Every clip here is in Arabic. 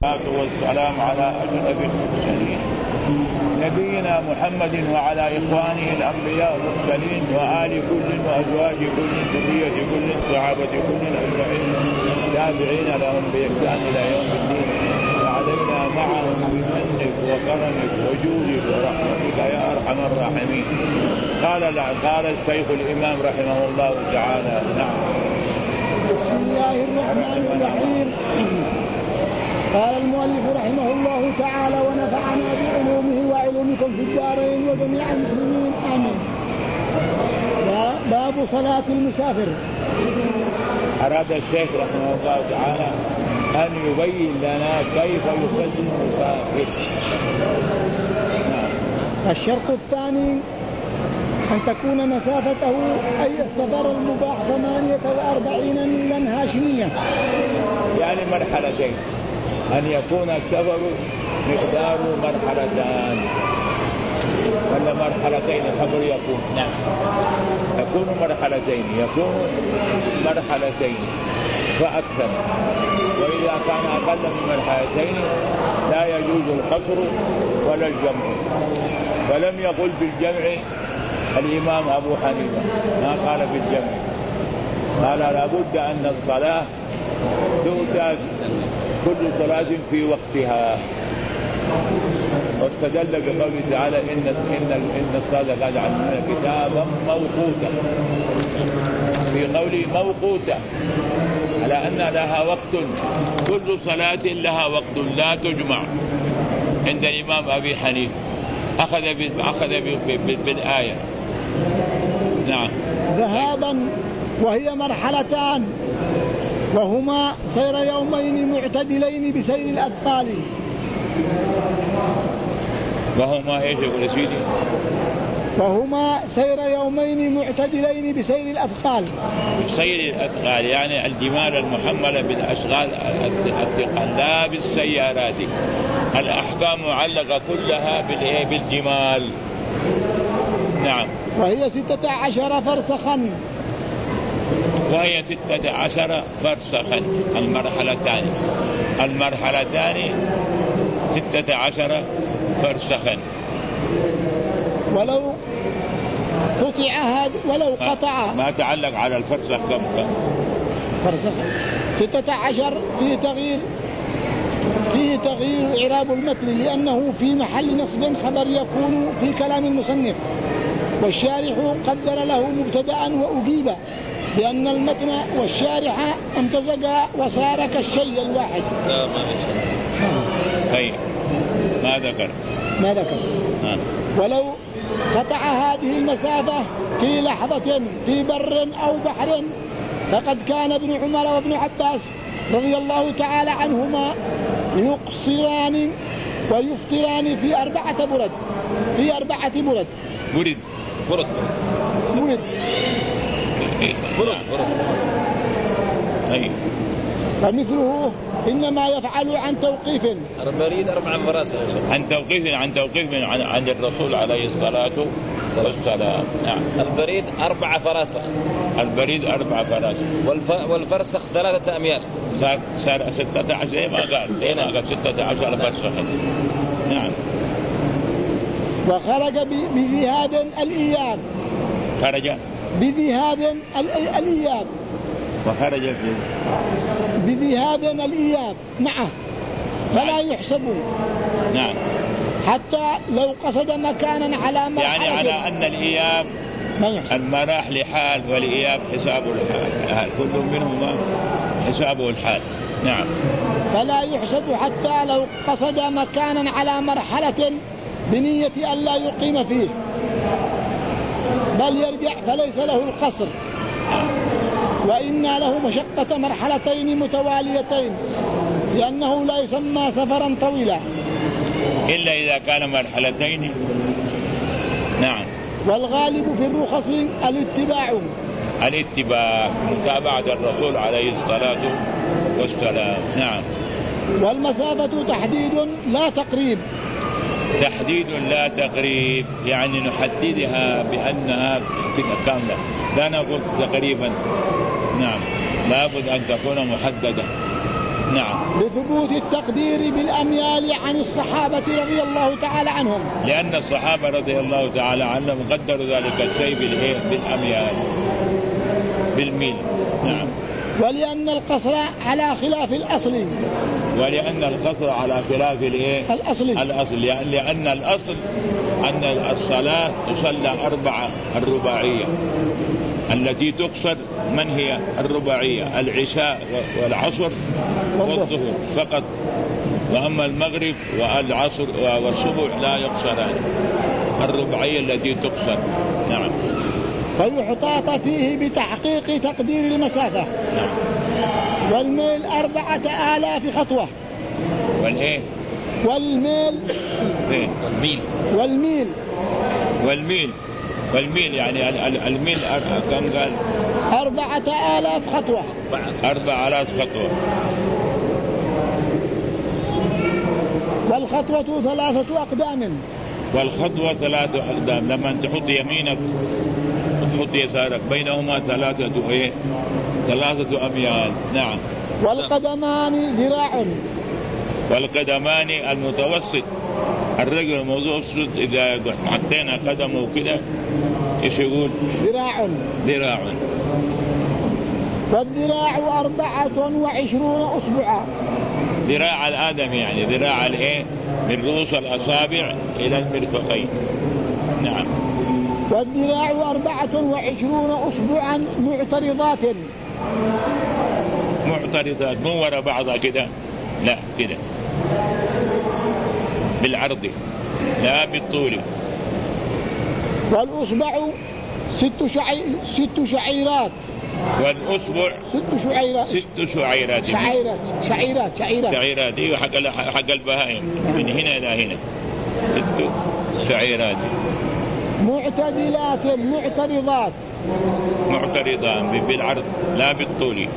والسلام على أشرف المرسلين نبينا محمد وعلى إخوانه الأنبياء المرسلين وآل كل وأزواج كل ذرية كل صحابة كل أجمعين تابعين لهم بإحسان إلى يوم الدين وعلينا معهم بمنك وكرمك وجودك ورحمتك يا أرحم الراحمين. قال الشيخ الإمام رحمه الله تعالى. نعم. بسم الله الرحمن الرحيم. قال المؤلف رحمه الله تعالى ونفعنا بعلومه وعلومكم في الدارين وجميع المسلمين آمين. باب صلاة المسافر. أراد الشيخ رحمه الله تعالى أن يبين لنا كيف يصلي المسافر. الشرط الثاني أن تكون مسافته أي السفر المباح 48 ميلا هاشمية، يعني مرحلتين، أن يكون السفر مقدار مرحلتان ولا مرحلتين الخبر يكون. نعم يكون مرحلتين فأكثر، وإذا كان أقل من مرحلتين لا يجوز القصر ولا الجمع. ولم يقل بالجمع الإمام أبو حنيفة، ما قال بالجمع، قال لابد أن الصلاة تؤتى كل صلاة في وقتها، واستدل بقوله تعالى إن الصلاة قد علمنا كتابا موقوتا، في قوله موقوتا على أن لها وقت، كل صلاة لها وقت لا تجمع. عند الإمام أبي حنيفة أخذ بالآية. نعم. ذهابا وهي مرحلتان وهما سير يومين معتدلين بسير الأثقال. وهما ايش يقول سيدي؟ وهما سير يومين معتدلين بسير الأثقال. بسير الأثقال يعني الجمال المحملة بالأشغال الثقال لا بالسيارات. الأحكام معلقة كلها بالجمال. نعم. وهي 16 فرسخا. 16 المرحلتان 16 فرسخا. ولو قطع ما تعلق على الفرسخ كم فرسخ 16 فيه تغيير إعراب المتن لأنه في محل نصب خبر يكون في كلام المصنف، والشارح قدر له مبتدأ وأجيب لأن المتن والشارح امتزجا وصار كالشيء الواحد. لا ما طيب ما ذكر. ولو قطع هذه المسافة في لحظة في بر أو بحر فقد كان ابن عمر وابن عباس رضي الله تعالى عنهما يقصران ويفطران في 4 برد. ومثله إنما يفعل عن توقيف. البريد 4 فراسخ. عن توقيف عن الرسول عليه الصلاة والسلام. نعم. البريد 4 فراسخ. والفرسخ 3 أميال. صار 16 ما قال 16 فرسخ. نعم. وخرج بذهاب الإياب. وخرج بذهاب الإياب معه فلا يحسب. نعم. حتى لو قصد مكانا على مرحلة، يعني على أن الإياب المراح لحال والإياب حسابه الحال، كل منهما حسابه الحال. نعم. فلا يحسب حتى لو قصد مكانا على مرحلة بنية أن لا يقيم فيه بل يرجع فليس له القصر، وإن له مشقة مرحلتين متواليتين لأنه لا يسمى سفرا طويلا إلا إذا كان مرحلتين. نعم. والغالب في الرخص الاتباع متابعة الرسول عليه الصلاة والسلام. نعم. والمسافة تحديد لا تقريب يعني نحددها بأنها كاملة، لا نقول تقريبا. نعم. لابد أن تكون محددة. نعم. لثبوت التقدير بالأميال عن الصحابة رضي الله تعالى عنهم. لأن الصحابة رضي الله تعالى عنهم قدروا ذلك الشيء بالأميال بالميل. نعم. ولأن القصر على خلاف الأصل. ولأن القصر على خلاف الأصل. لأن الأصل أن الصلاة تصلى 4 الرباعية التي تقصر من هي الرباعية العشاء والعصر والظهر فقط، وأما المغرب والعصر والصبح لا يقصران، الرباعية التي تقصر. نعم. فيحتاط فيه بتحقيق تقدير المسافة. نعم. والميل 4000 خطوة. والإيه؟ والميل والميل يعني الميل كم قال؟ 4000 خطوة. 4000 خطوة. والخطوة 3 أقدام. والخطوة 3 أقدام. لما تحط يمينك وتحط يسارك بينهما 3 أميال. نعم. والقدمان ذراع. والقدمان المتوسط، الرجل المتوسط إذا حطينا قدمه كده إيش يقول؟ ذراع. والذراع 24 أصبعا. ذراع الآدم يعني ذراع من رؤوس الأصابع إلى المرفقين. نعم. والذراع 24 أصبعا معترضات مو وراء بعضها كده، لا كده بالعرض لا بالطول. والأصبع 6 شعيرات. والأصبع 6 شعيرات. شعيرات. ايوه حق البهائم من هنا إلى هنا 6 شعيرات. معتدلات معترضان بالعرض لا بالطول.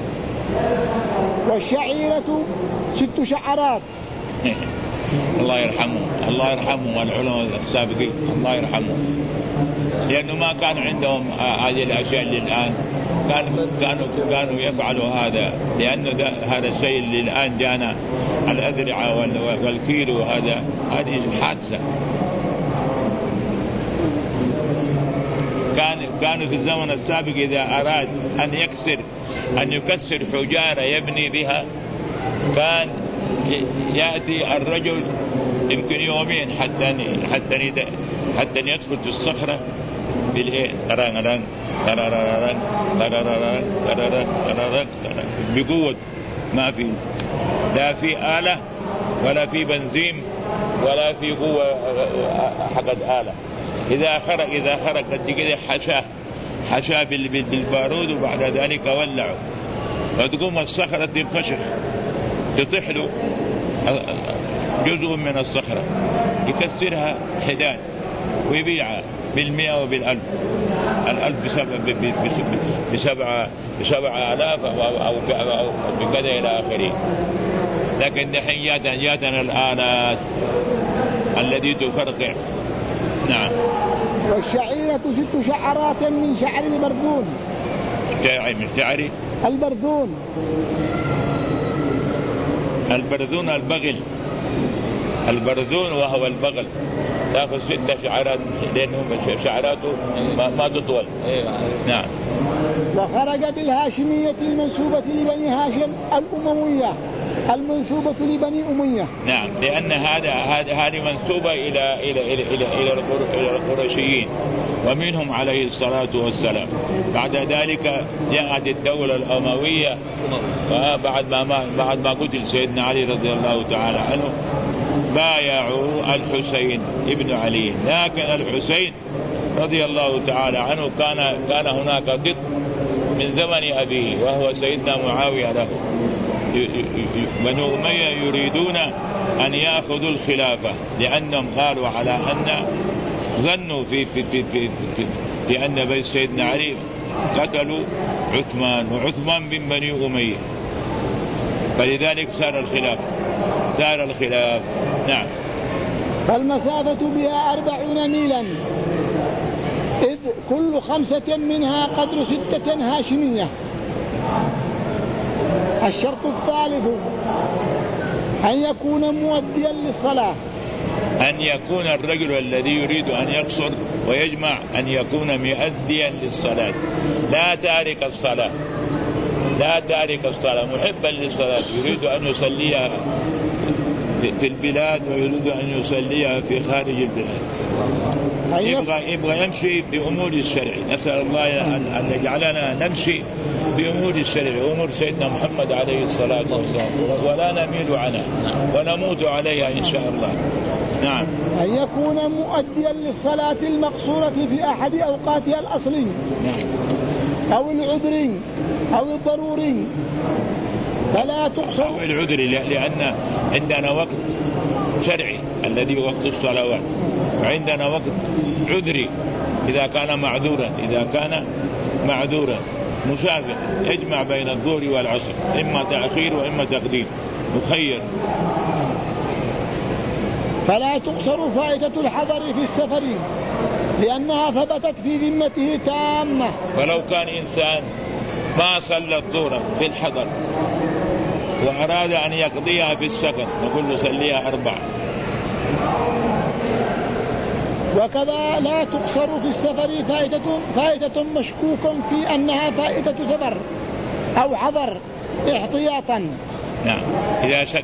والشعيرة 6 شعرات. الله يرحمهم العلماء السابقين الله يرحمهم، لأنه ما كان عندهم هذه الأشياء اللي الآن كانوا يفعلوا هذا، لأن هذا الشيء اللي الآن جانا الأذرعة والكيلو هذه الحادثة. كانوا في الزمن السابق إذا أراد أن يكسر حجارة يبني بها يأتي الرجل يمكن يومين حتى يدخل في الصخرة بقوة، ما في لا في آلة ولا في بنزين ولا في قوة حق الآلة. إذا خرج قد كده حشاه بالبارود وبعد ذلك ولعه وتقوم الصخرة تنفشخ تطيح له جزء من الصخرة يكسرها حداد ويبيعها ب100 وب1000 ب7,000 أو بكذا إلى آخره. لكن دحين جاتنا الآلات التي تفرقع. نعم. والشعيرة 6 شعرات من شعر البردون. من شعر البردون البغل وهو البغل تأخذ 6 شعرات لأنهم شعراته ما تطول. نعم. وخرج بالهاشمية المنسوبة لبني هاشم الأموية المنسوبة لبني أمية. نعم، لأن هذه منسوبة إلى القرشيين ومنهم عليه الصلاة والسلام. بعد ذلك جاءت الدولة الأموية بعد ما قتل سيدنا علي رضي الله تعالى عنه بايعوا الحسين ابن علي، لكن الحسين رضي الله تعالى عنه كان هناك ضد من زمن أبيه وهو سيدنا معاوية له. بنو أمية يريدون أن يأخذوا الخلافة لأنهم قالوا على أن ظنوا في أن بيت سيدنا علي قتلوا وعثمان من بني أمية، فلذلك سار الخلاف. نعم. فالمسافة بها 40 ميلا، إذ كل 5 منها قدر 6 هاشمية. الشرط الثالث أن يكون مؤديا للصلاة. أن يكون الرجل الذي يريد أن يقصر ويجمع أن يكون مؤديا للصلاة، لا تارك الصلاة، لا تارك الصلاة، محبا للصلاة، يريد أن يصليها في البلاد ويريد أن يصليها في خارج البلاد، يبغى يمشي بأمور الشرع. نسأل الله أن يجعلنا نمشي بأمور الشرع، أمور سيدنا محمد عليه الصلاة والسلام، ولا نميل عنها ونموت عليها إن شاء الله. نعم. أن يكون مؤديا للصلاة المقصورة في أحد أوقاتها الأصلي، نعم، أو العذر أو الضروري، فلا تقصر. أو العذر، لأن عندنا وقت شرعي الذي وقت الصلوات، وعندنا وقت عذري إذا كان معذورا، إذا كان معذورا مسافر يجمع بين الظهر والعصر، إما تأخير وإما تقديم، مخير. فلا تقصر فائدة الحضر في السفر لأنها ثبتت في ذمته تامة. فلو كان إنسان ما صلى الظهر في الحضر وأراد أن يقضيها في السفر، نقول له صليها 4. وكذا لا تقصر في السفر فائدة مشكوك في أنها فائدة سفر أو حضر احتياطا. نعم، إذا شك.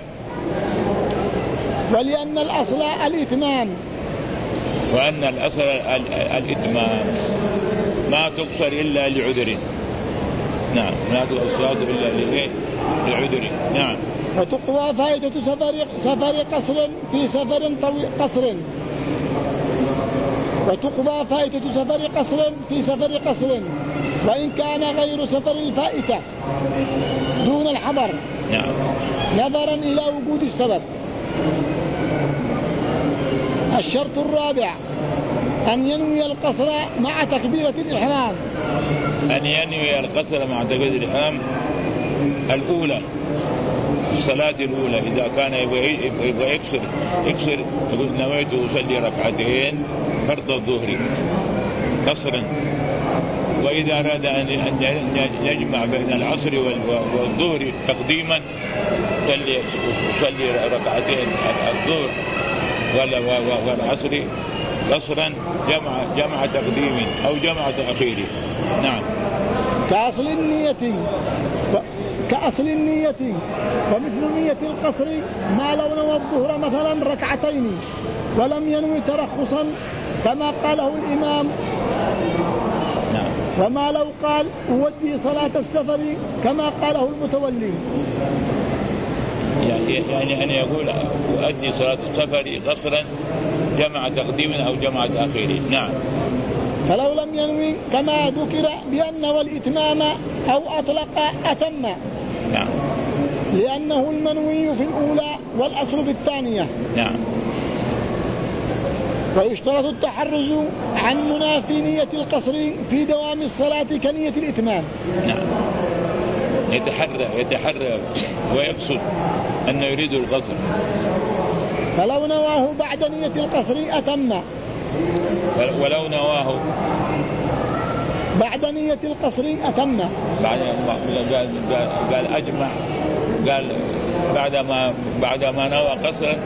ولأن الأصل الإتمام، وأن الأصل الإتمام، ما تقصر إلا لعذر. نعم، ما تقصر إلا لعذر. نعم. وتقضى فائدة سفر قصر في سفر طويل قصر، وتقضى فائدة سفر قصر في سفر قصر وإن كان غير سفر الفائتة دون الحضر. نعم. نظرا إلى وجود السبب. الشرط الرابع أن ينوي القصر مع تكبيرة الإحرام. أن ينوي القصر مع تكبيرة الإحرام الأولى، الصلاة الأولى. إذا كان يبغى يكسر يقول نويت أصلي ركعتين فرض الظهر قصرا. وإذا أراد أن يجمع بين العصر والظهر تقديما يصلي ركعتين الظهر والعصر قصرا جمع تقديم أو جمع تأخير. نعم. كأصل النية ومثل نية القصر ما لو نوى الظهر مثلا ركعتين ولم ينوي ترخصا كما قاله الإمام. نعم. وما لو قال أودي صلاة السفر كما قاله المتولي، يعني أن يقول أؤدي صلاة السفر قصرا جمع تقديم أو جمع تأخير. نعم. فلو لم ينوي كما ذكر بأن والإتمام أو أطلق أتم. نعم. لأنه المنوي في الأولى والأصل في الثانية. نعم. ويشترط التحرز عن منافي نية القصر في دوام الصلاة كنية الإتمام. نعم. يتحرى ويقصد أنه يريد القصر. فلو نواه بعد نية القصر أتم. ولو نواه بعد نية القصر أتم. قال أجمع، قال بعدما نوى قصرا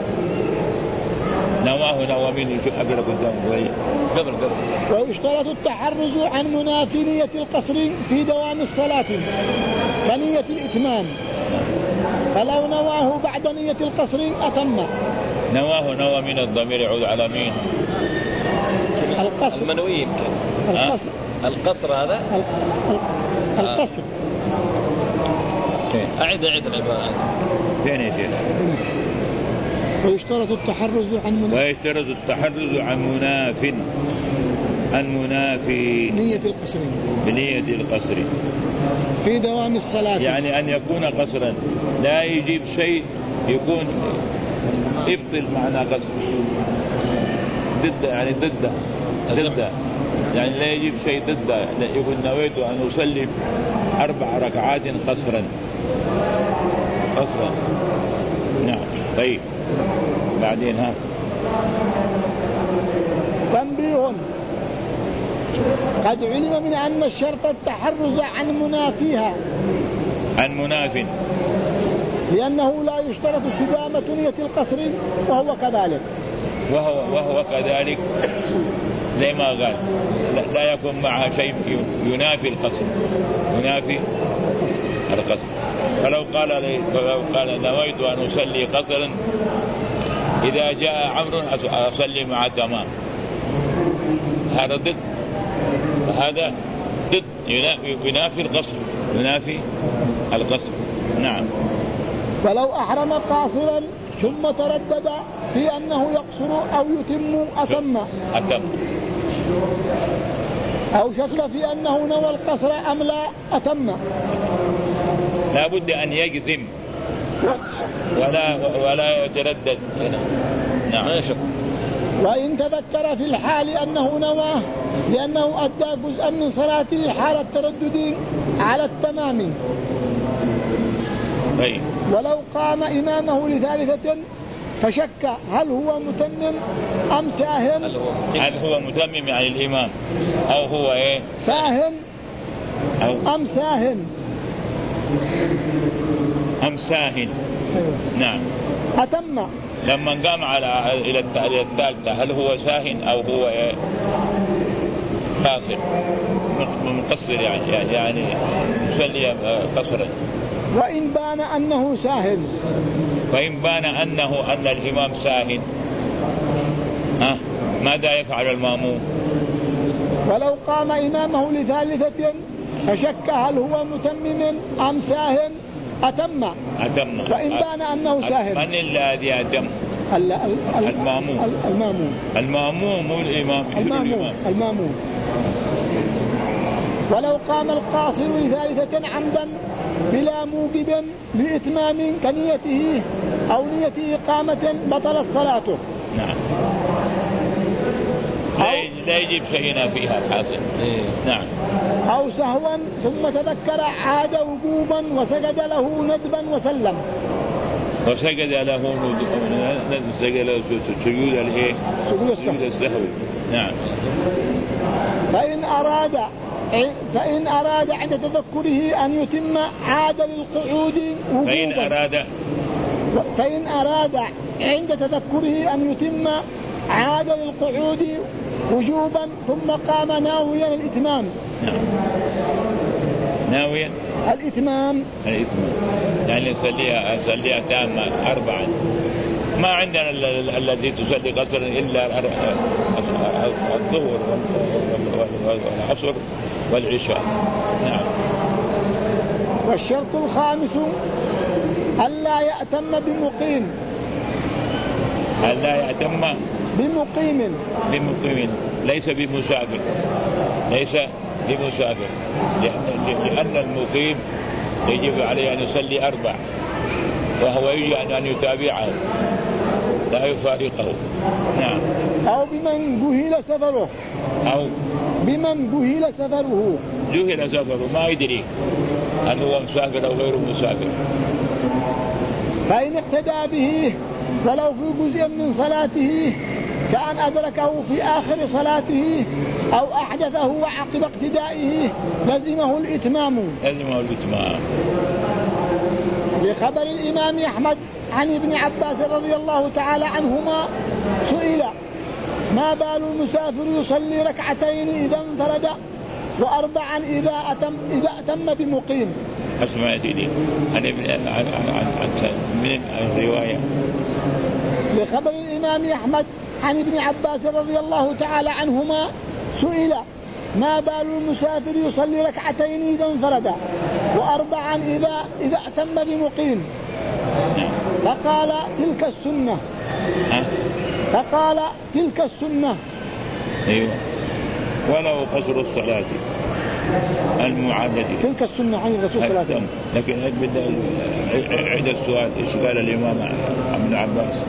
نواه من أقرب قبل. ويشترط التحرز عن منافي نية القصر في دوام الصلاة كنية الإتمام. فلو نواه بعد نية القصر أتم. نوى من الضمير يعود على مين؟ القصر المنوي. القصر هذا القصر. أعد العبارة. فين يا شيخ؟ ويشترط التحرز عن منافي بنية القصر في دوام الصلاة، يعني أن يكون قصرا لا يجيب شيء يكون يبطل معنى قصر ضد، يعني ضده يعني لا يجيب شيء ضده. يقول نويت أن أصلي 4 ركعات قصرا. نعم. طيب بعدين تنبيه: قد علم من أن الشرط التحرز عن مناف لأنه لا يشترط استدامة نية القصر وهو كذلك. وهو كذلك زي ما قال لا يكون معها شيء ينافي القصر، ينافي القصر. فلو قال نويت أن أصلي قصرا إذا جاء عمرو أصلي مع تمام، هذا ضد، هذا ضد ينافي القصر، ينافي القصر. نعم. ولو أحرم قاصرا ثم تردد في أنه يقصر أو يتم أتم، أو شك في أنه نوى القصر أم لا أتم. لا بد أن يجزم ولا يتردد هنا. نعم. وإن تذكر في الحال أنه نواه لأنه أدى جزءا من صلاته حال التردد على التمام. ولو قام إمامه لثالثة فشك هل هو متمم أم ساهن، هل هو متمم يعني الإمام أو هو ساهن أم ساهن أم ساهن. نعم. أتم لما قام إلى الثالثة هل هو ساهن أو هو قاصر مقصر يعني يصلي قصرا. وإن بان أنه ساهن، فإن بان أن الإمام ساهن ماذا يفعل المأموم؟ ولو قام إمامه لثالثة فشك هل هو متمم أم ساهن أتم. وإن بان أنه ساهن. من الذي أتم؟ المأموم مو الإمام. المأموم. ولو قام القاصر لثالثة عمدا بلا موجب لإتمام كنيته أو نية إقامة بطلت صلاته. نعم. لا يجب شيئا فيها الحاصل. نعم. أو سهوا ثم تذكر عاد وجوبا وسجد له ندبا وسلم. وسجد له سجود السهو. نعم. فإن أراد عند تذكره أن يتم عاد للقعود وجوبا. فإن أراد عند تذكره أن يتم عاد للقعود وجوبا ثم قام ناويا الإتمام. ناويا الإتمام يعني يصليها تامة 4. ما عندنا الذي تصلي قصرا إلا الظهر والعصر والعشاء. نعم. والشرط الخامس ألا يأتم بمقيم. ألا يأتم بمقيم ليس بمسافر. لأن المقيم يجب عليه أن يصلي 4 وهو يجب أن يتابعه لا يفارقه. نعم. أو بمن جهل سفره ما يدري هل هو مسافر أو غير مسافر. فإن اقتدى به ولو في جزء من صلاته كأن أدركه في آخر صلاته أو أحدثه وعقب اقتدائه لزمه الإتمام. لخبر الإمام أحمد عن ابن عباس رضي الله تعالى عنهما سئل ما بال المسافر يصلي 2 إذا انفرد و4 إذا أتم بمقيم. أسمع يا سيدي من الرواية. لخبر الإمام أحمد عن ابن عباس رضي الله تعالى عنهما سئل ما بال المسافر يصلي 2 إذا انفرد و4 إذا أتم بمقيم. فقال تلك السنة. أيوة. ولو قصر الصلاة المعادة تلك السنة عن الرسول صلى الله عليه وسلم. لكن عند السؤال إيش قال الإمام ابن عباس؟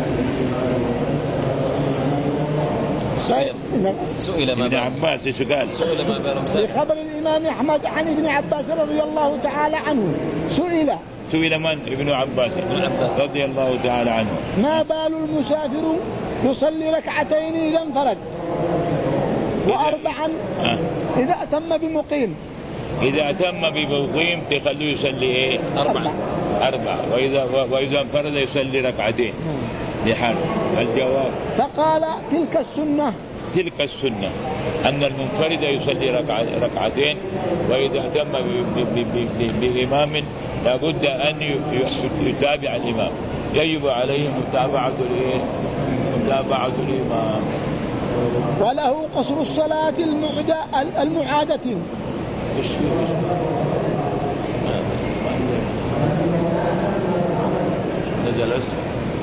سئل ما ابن عباس إيش قال؟ لخبر الإمام أحمد عن ابن عباس رضي الله تعالى عنه سئل من؟ ابن عباس رضي الله تعالى عنه ما بال المسافر يصلي 2 إذا انفرد و4 إذا أتم بمقيم. إذا أتم بمقيم تخليه يصلي 4 4. وإذا انفرد يصلي ركعتين لحاله. الجواب فقال تلك السنة أن المنفرد يصلي ركعتين، وإذا اهتم بإمام لابد أن يتابع الإمام، يجب عليه متابعة الإمام. وله قصر الصلاة المعادة. نزل اسم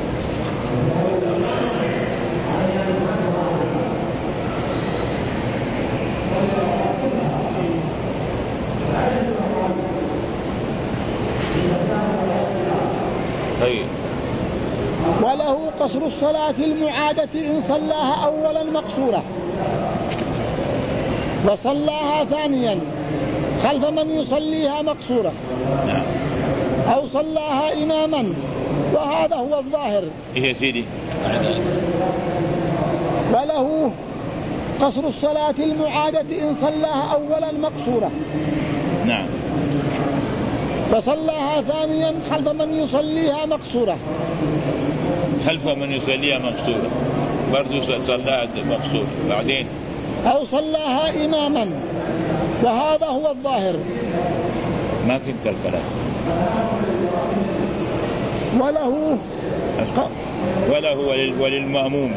طيب. وله قصر الصلاة المعادة إن صلاها أولا مقصورة وصلاها ثانيا خلف من يصليها مقصورة، أو صلاها إماما، وهذا هو الظاهر. إيه سيدي؟ وله قصر الصلاة المعادة إن صلاها أولا مقصورة، نعم، وصلاها ثانيا خلف من يصليها مقصورة. خلف من يصليها مقصورة برضو صلاها مقصورة بعدين، أو صلاها إماما، وهذا هو الظاهر. ما في الكلام. وله وللمأموم.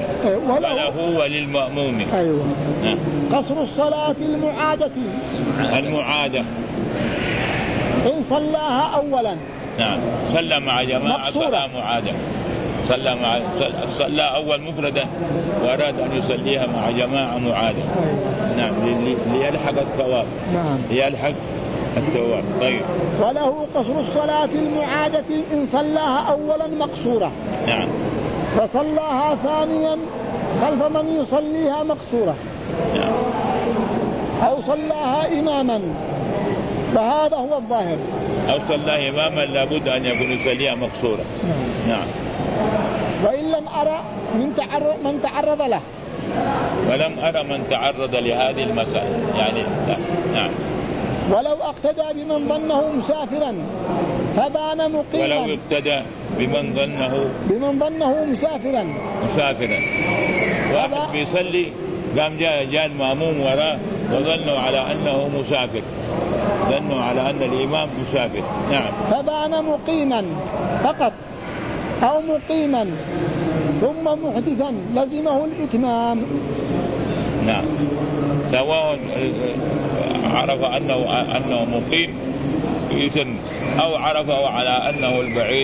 أيوة. قصر الصلاة المعادة إن صلاها أولا. نعم، صلى مع جماعة صلاة معادة، صلى أول مفردا وأراد أن يصليها مع جماعة معادة. نعم، ليلحق الثواب. نعم، ليلحق الثواب. طيب. وله قصر الصلاة المعادة إن صلاها أولا مقصورة. نعم. وصلاها ثانيا خلف من يصليها مقصورة. نعم. أو صلاها إماما، وهذا هو الظاهر. أو صلى إماما لابد أن يكون يصليها مقصورة. نعم. وإن لم أرى من تعرض له. ولم أرى من تعرض لهذه المسألة يعني لا. نعم. ولو اقتدى بمن ظنه مسافرا فبان مقيما. ولو اقتدى بمن ظنه مسافرا. واحد بيصلي قام جاء المأموم وراه وظنوا على أنه مسافر، ظنوا على أن الإمام مسافر. نعم. فبان مقيما فقط أو مقيما ثم محدثا لزمه الإتمام. نعم، سواء عرف أنه مقيم يتم، أو عرفه على أنه البعيد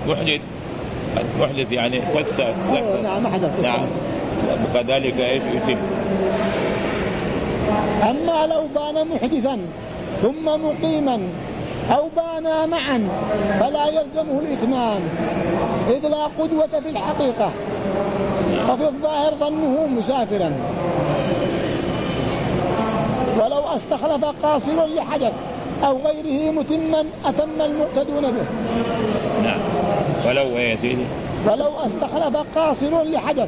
محدث يعني فسر. نعم، حدث. نعم، وكذلك ايش يتم. أما لو بان محدثا ثم مقيما أو بانا معا فلا يلزمه الإتمام، إذ لا قدوة في الحقيقة، وفي الظاهر ظنه مسافرا. ولو استخلف قاصر لحدث أو غيره متما أتم المقتدون به. نعم. ولو يا سيدي ولو استخلف قاصر لحدث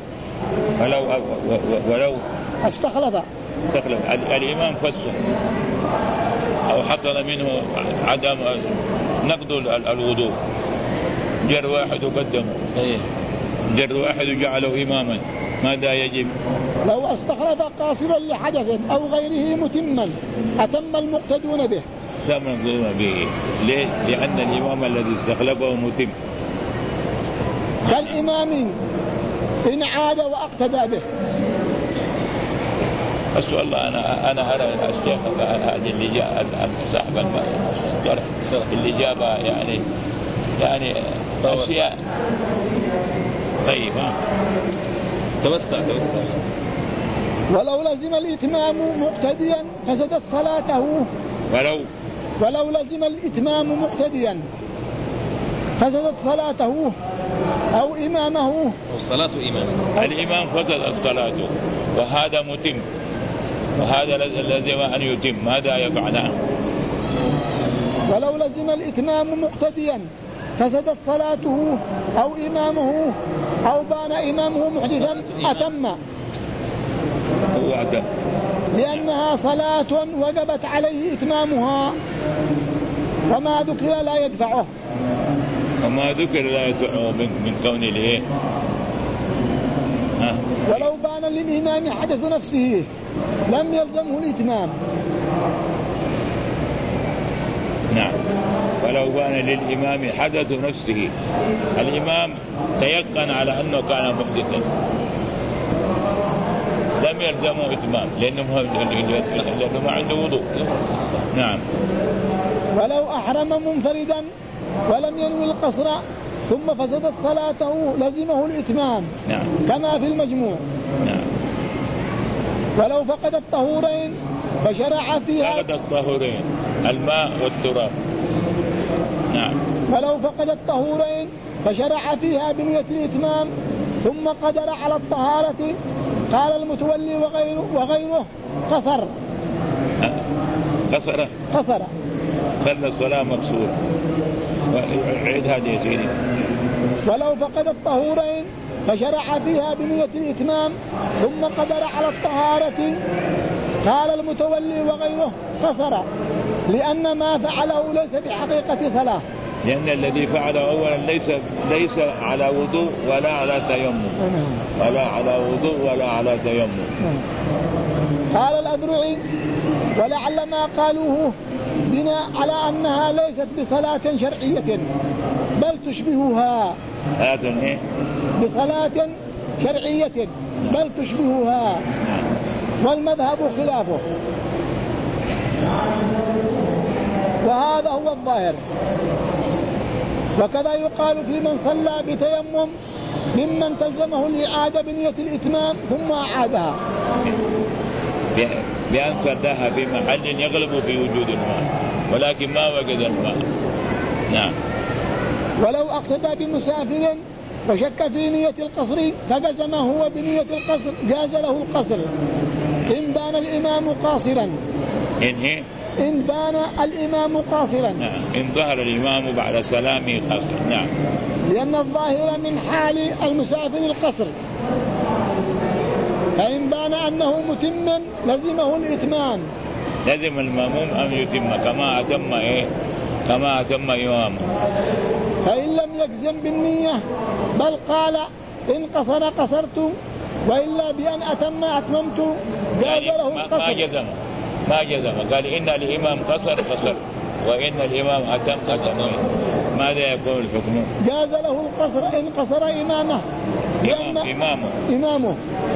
ولو استخلف الإمام فسر أو حصل منه عدم نقض الوضوء، جر واحد قدمه، جر واحد جعله إماما، ماذا يجب؟ لو استخلف قاصرا لحدث أو غيره متما أتم المقتدون به. تم المقتدون به. ليه؟ لأن الإمام الذي استخلفه متم. كالإمام إن عاد واقتدى به. أسأل الله أنا أرى الشيخ هذه اللي جاء صاحب الشرح اللي جابها يعني أشياء طيبة. توسع. ولو لزم الإتمام مقتديا فسدت صلاته. ولو لزم الإتمام مقتديا فسدت صلاته أو إمامه أو صلاة إمامه. الإمام فسدت صلاته وهذا متم، وهذا لازم أن يتم، ماذا يفعل؟ ولو لزم الإتمام مقتديا فسدت صلاته أو إمامه أو بان إمامه محدثا أتم، لأنها صلاة وجبت عليه إتمامها وما ذكر لا يدفعه. وما ذكر لا يدفعه من كون الايه. ولو بان للإمام حدث نفسه لم يلزمه الإتمام. نعم. ولو بان للإمام حدث نفسه، الإمام تيقن على أنه كان محدثا لم يلزمه إتمام لأنه ما عنده وضوء. نعم. ولو أحرم منفردا ولم ينوي القصر ثم فسدت صلاته لزمه الإتمام. نعم. كما في المجموع. نعم. ولو فقد الطهورين فشرع فيها. فقد الطهورين الماء والتراب. نعم. ولو فقد الطهورين فشرع فيها بنية الإتمام ثم قدر على الطهارة قال المتولي وغيره قصر. قصر صلى الصلاة مقصورة. عيد هذه يا سيدي. ولو فقد الطهورين فشرع فيها بنية الإتمام ثم قدر على الطهارة قال المتولي وغيره قصر، لأن ما فعله ليس بحقيقة صلاة، لأن الذي فعله أولا ليس على وضوء ولا على تيمم. ولا على وضوء ولا على تيمم. قال الأذرعي ولعل ما قالوه بناء على أنها ليست بصلاة شرعية بل تشبهها. بصلاة شرعية بل تشبهها، والمذهب خلافه، وهذا هو الظاهر. وكذا يقال في من صلى بتيمم ممن تلزمه الإعادة بنية الإتمام ثم أعادها، بأن صلاها في محل يغلب في وجود الماء ولكن ما وجد الماء. نعم. ولو اقتدى بمسافر وشك في نية القصر فجزم هو بنية القصر جاز له القصر إن بان الإمام قاصرا. إن بان الإمام قاصرا. نعم. إن ظهر الإمام بعد سلامه قاصرا. نعم. لأن الظاهر من حال المسافر القصر، فإن بان أنه متم لزمه الإتمام. لزم المأموم أن يتم كما أتم إمامه. فإن لم يجزم بالنية بل قال إن قصر قصرت وإلا بأن أتممت جاز له القصر. ما جزم قال إن الإمام قصر وإن الإمام أتم ماذا يكون الحكم؟ جاز له القصر إن قصر إمامه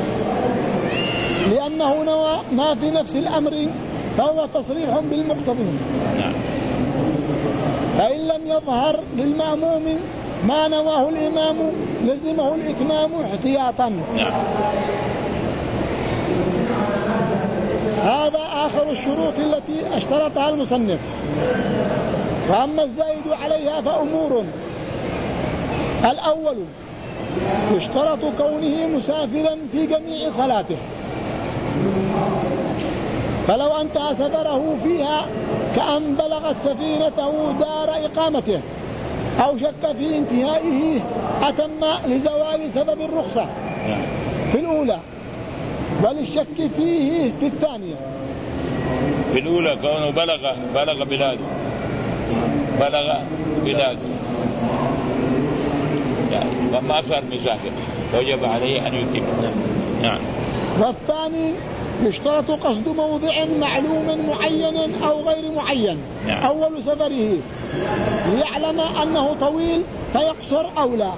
لأنه نوى ما في نفس الأمر فهو تصريح بالمقتضي. نعم. فإن لم يظهر للمأموم ما نواه الإمام لزمه الإتمام احتياطا. نعم. هذا آخر الشروط التي اشترطها المصنف. وأما الزائد عليها فأمور: الأول يشترط كونه مسافرا في جميع صلاته، فلو انتهى سفره فيها كأن بلغت سفينته دار إقامته أو شك في انتهائه أتم لزوال سبب الرخصة في الأولى، وللشك فيه في الثانية. في الأولى كونه بلغ بلاده يعني وما صار مسافر وجب عليه أن يتم. نعم. والثاني يشترط قصد موضع معلوم معين أو غير معين. نعم. أول سفره ليعلم أنه طويل فيقصر أو لا،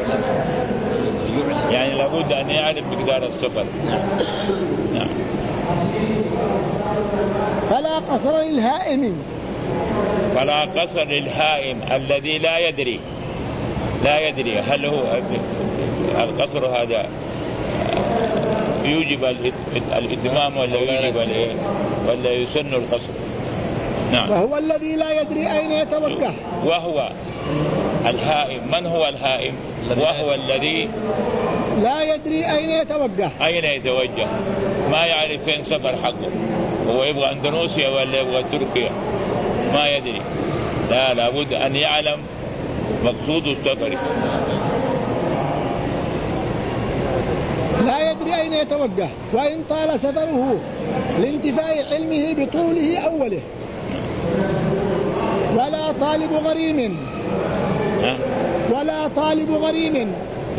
يعني لابد أن يعرف مقدار السفر. نعم. فلا قصر للهائم. فلا قصر للهائم الذي لا يدري هل هو القصر هذا يوجب الاتمام ولا يسن القصر. نعم. وهو الذي لا يدري أين يتوجه. وهو الهائم. من هو الهائم؟ وهو الذي لا يدري أين يتوجه، ما يعرف فين سفر حقه، هو يبغى اندونيسيا ولا يبغى تركيا، ما يدري. لابد أن يعلم مقصود السفر. لا يدري أين يتوجه وإن طال سفره لانتفاء علمه بطوله أوله. ولا طالب غريم ولا طالب غريم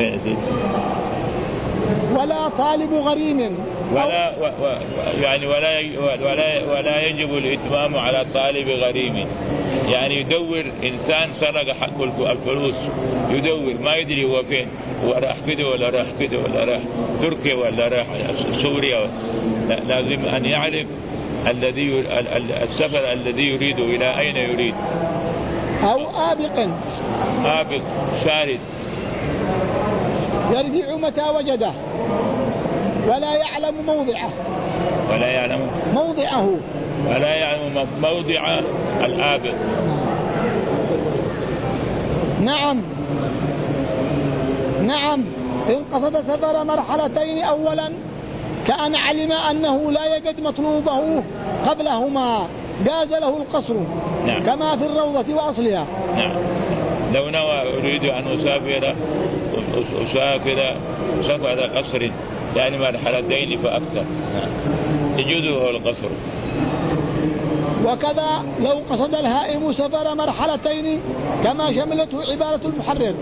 ولا طالب غريم يعني ولا يجب الإتمام على طالب غريم. يعني يدور إنسان سرق حق الفلوس، يدور ما يدري هو فين، هو راح كده ولا راح كده ولا راح تركيا ولا راح سوريا. لازم أن يعرف السفر الذي يريد إلى أين يريد. أو آبق شارد يرجع متى وجده ولا يعلم موضعه ولا يعلم موضع الآبق. نعم إن قصد سفر مرحلتين أولا كأن علم أنه لا يجد مطلوبه قبلهما جاز له القصر. نعم. كما في الروضة وأصلها. نعم. لو نوى أريد أن أسافر سفر قصر يعني مرحلتين فأكثر يجوزه القصر. وكذا لو قصد الهائم سفر مرحلتين كما شملته عبارة المحرر.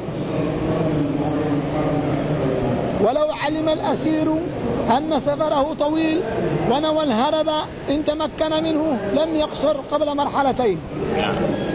ولو علم الأسير أن سفره طويل ونوى الهرب إن تمكن منه لم يقصر قبل مرحلتين.